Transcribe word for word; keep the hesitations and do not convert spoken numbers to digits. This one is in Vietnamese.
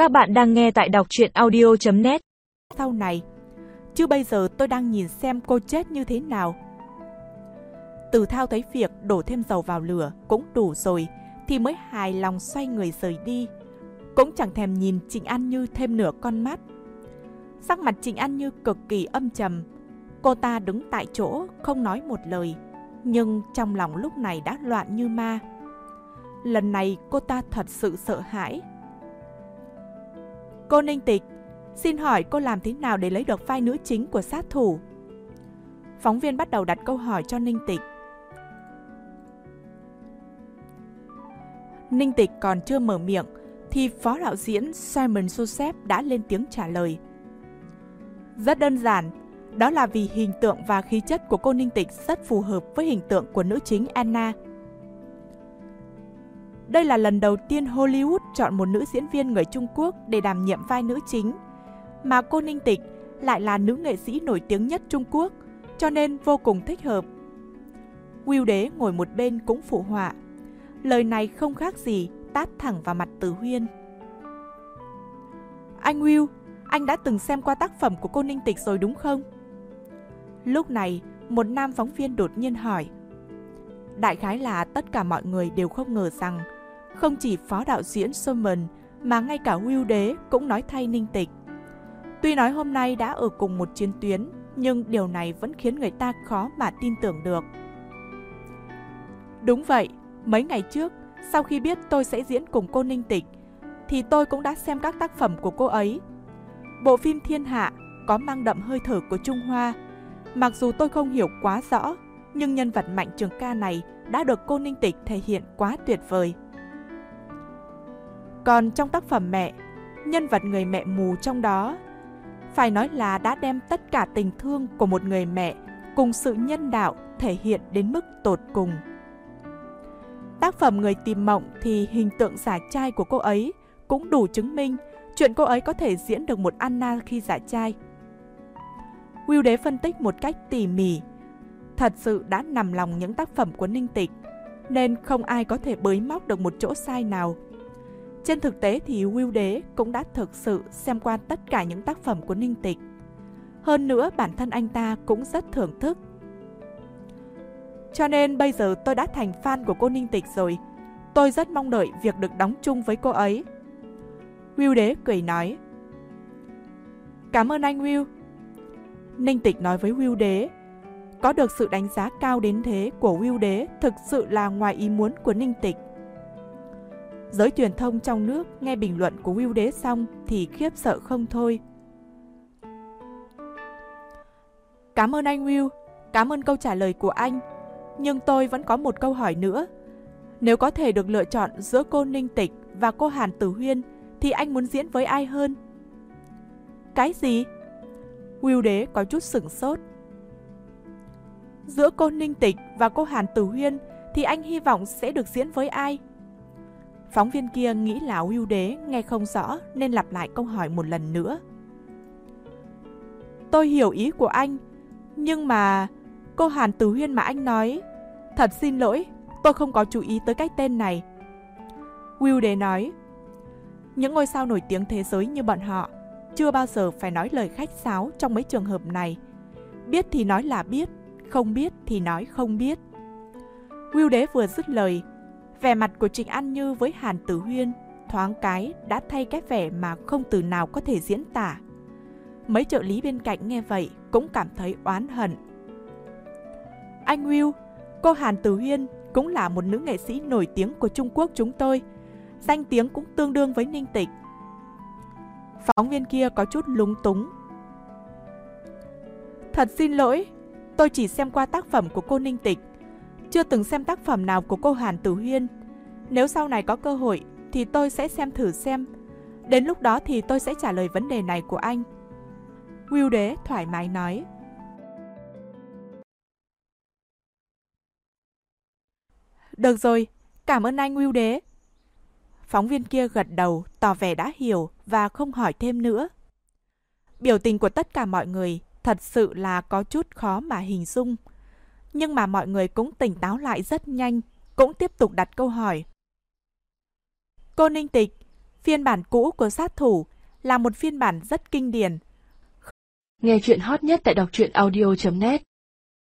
Các bạn đang nghe tại đọc truyện audio chấm net. Sau này, chứ bây giờ tôi đang nhìn xem cô chết như thế nào. Từ Thao thấy việc đổ thêm dầu vào lửa cũng đủ rồi thì mới hài lòng xoay người rời đi, cũng chẳng thèm nhìn Trịnh An Như thêm nửa con mắt. Sắc mặt Trịnh An Như cực kỳ âm trầm. Cô ta đứng tại chỗ không nói một lời, nhưng trong lòng lúc này đã loạn như ma. Lần này cô ta thật sự sợ hãi. Cô Ninh Tịch, xin hỏi cô làm thế nào để lấy được vai nữ chính của sát thủ? Phóng viên bắt đầu đặt câu hỏi cho Ninh Tịch. Ninh Tịch còn chưa mở miệng thì phó đạo diễn Simon Joseph đã lên tiếng trả lời. Rất đơn giản, đó là vì hình tượng và khí chất của cô Ninh Tịch rất phù hợp với hình tượng của nữ chính Anna. Đây là lần đầu tiên Hollywood chọn một nữ diễn viên người Trung Quốc để đảm nhiệm vai nữ chính, mà cô Ninh Tịch lại là nữ nghệ sĩ nổi tiếng nhất Trung Quốc, cho nên vô cùng thích hợp. Will Đế ngồi một bên cũng phụ họa. Lời này không khác gì tát thẳng vào mặt Từ Huyên. Anh Will, anh đã từng xem qua tác phẩm của cô Ninh Tịch rồi đúng không? Lúc này, một nam phóng viên đột nhiên hỏi. Đại khái là tất cả mọi người đều không ngờ rằng không chỉ phó đạo diễn Simon mà ngay cả Will Đế cũng nói thay Ninh Tịch. Tuy nói hôm nay đã ở cùng một chiến tuyến, nhưng điều này vẫn khiến người ta khó mà tin tưởng được. Đúng vậy, mấy ngày trước, sau khi biết tôi sẽ diễn cùng cô Ninh Tịch, thì tôi cũng đã xem các tác phẩm của cô ấy. Bộ phim Thiên Hạ có mang đậm hơi thở của Trung Hoa. Mặc dù tôi không hiểu quá rõ, nhưng nhân vật Mạnh Trường Ca này đã được cô Ninh Tịch thể hiện quá tuyệt vời. Còn trong tác phẩm Mẹ, nhân vật người mẹ mù trong đó, phải nói là đã đem tất cả tình thương của một người mẹ cùng sự nhân đạo thể hiện đến mức tột cùng. Tác phẩm Người Tìm Mộng thì hình tượng giả trai của cô ấy cũng đủ chứng minh chuyện cô ấy có thể diễn được một Anna khi giả trai. Will Đế phân tích một cách tỉ mỉ. Thật sự đã nằm lòng những tác phẩm của Ninh Tịch, nên không ai có thể bới móc được một chỗ sai nào. Trên thực tế thì Will Đế cũng đã thực sự xem qua tất cả những tác phẩm của Ninh Tịch. Hơn nữa bản thân anh ta cũng rất thưởng thức. Cho nên bây giờ tôi đã thành fan của cô Ninh Tịch rồi. Tôi rất mong đợi việc được đóng chung với cô ấy. Will Đế cười nói. Cảm ơn anh Will. Ninh Tịch nói với Will Đế. Có được sự đánh giá cao đến thế của Will Đế thực sự là ngoài ý muốn của Ninh Tịch. Giới truyền thông trong nước nghe bình luận của Will Đế xong thì khiếp sợ không thôi. Cảm ơn anh Will, cảm ơn câu trả lời của anh. Nhưng tôi vẫn có một câu hỏi nữa. Nếu có thể được lựa chọn giữa cô Ninh Tịch và cô Hàn Tử Huyên thì anh muốn diễn với ai hơn? Cái gì? Will Đế có chút sửng sốt. Giữa cô Ninh Tịch và cô Hàn Tử Huyên thì anh hy vọng sẽ được diễn với ai? Phóng viên kia nghĩ là Will Đế nghe không rõ nên lặp lại câu hỏi một lần nữa. Tôi hiểu ý của anh, nhưng mà cô Hàn Tử Huyên mà anh nói, thật xin lỗi, tôi không có chú ý tới cái tên này. Will Đế nói, những ngôi sao nổi tiếng thế giới như bọn họ chưa bao giờ phải nói lời khách sáo trong mấy trường hợp này. Biết thì nói là biết, không biết thì nói không biết. Will Đế vừa dứt lời, vẻ mặt của Trịnh An Như với Hàn Tử Huyên thoáng cái đã thay cái vẻ mà không từ nào có thể diễn tả. Mấy trợ lý bên cạnh nghe vậy cũng cảm thấy oán hận. Anh Will, cô Hàn Tử Huyên cũng là một nữ nghệ sĩ nổi tiếng của Trung Quốc chúng tôi. Danh tiếng cũng tương đương với Ninh Tịch. Phóng viên kia có chút lúng túng. Thật xin lỗi, tôi chỉ xem qua tác phẩm của cô Ninh Tịch, chưa từng xem tác phẩm nào của cô Hàn Tử Huyên. Nếu sau này có cơ hội thì tôi sẽ xem thử xem. Đến lúc đó thì tôi sẽ trả lời vấn đề này của anh. Will Đế thoải mái nói. Được rồi, cảm ơn anh Will Đế. Phóng viên kia gật đầu tỏ vẻ đã hiểu và không hỏi thêm nữa. Biểu tình của tất cả mọi người thật sự là có chút khó mà hình dung. Nhưng mà mọi người cũng tỉnh táo lại rất nhanh, cũng tiếp tục đặt câu hỏi. Cô Ninh Tịch, Phiên bản cũ của sát thủ là một phiên bản rất kinh điển. Nghe chuyện hot nhất tại đọc truyện audio chấm net